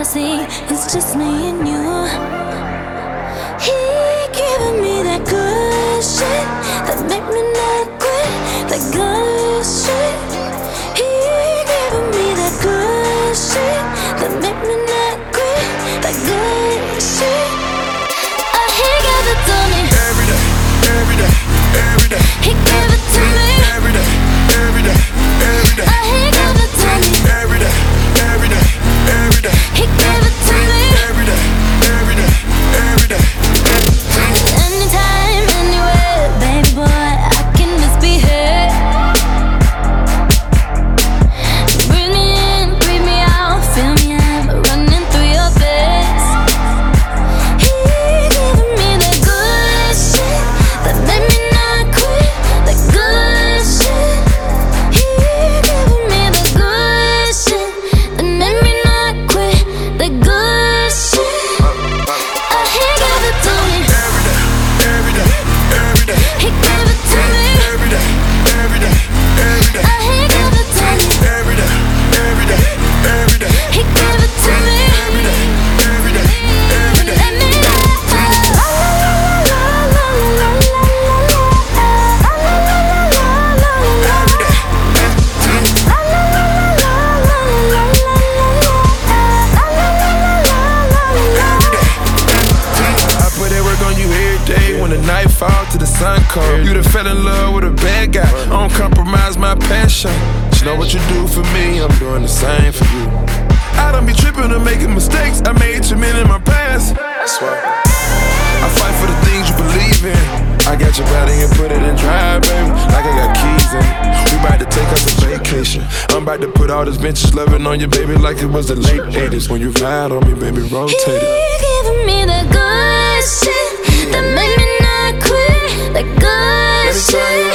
see it's just me and you. He giving me that good shit that make me not quit. That good shit. He giving me that good shit that make me not quit. That good shit. He gave it to me every day, every day, every day. He gave it to me every day, every day, every day. He gave it to me every day, every day, every day. He gave it to me every day, every day, every day. Anytime, anywhere, baby boy, I can just be here. Breathe me in, breathe me out, feel me I'm running through your veins. He giving me that good shit that made me not quit. That good shit. He giving me the good shit that made me not quit. That good shit. He gave it to me. Every day, every day, He gave it to me. every day, every day, every day. He gave it to me. Every day, every day, every day. He gave it to me. Every day, every day, every day. Let me I put that work on you every day. When the night fall to the sun comes, you done fell in love with a bad guy. I don't compromise my passion. You know what you do for me, I'm doing the same for you. I don't be tripping or making mistakes. I made too many in my past. That's why I fight for the things you believe in. I got your body and put it in drive, baby, like I got keys in it. We about to take us a vacation. I'm about to put all this vintage loving on you, baby, like it was the late 80s. When you ride on me, baby, rotate it. He giving me that good shit that made me not quit. That good shit.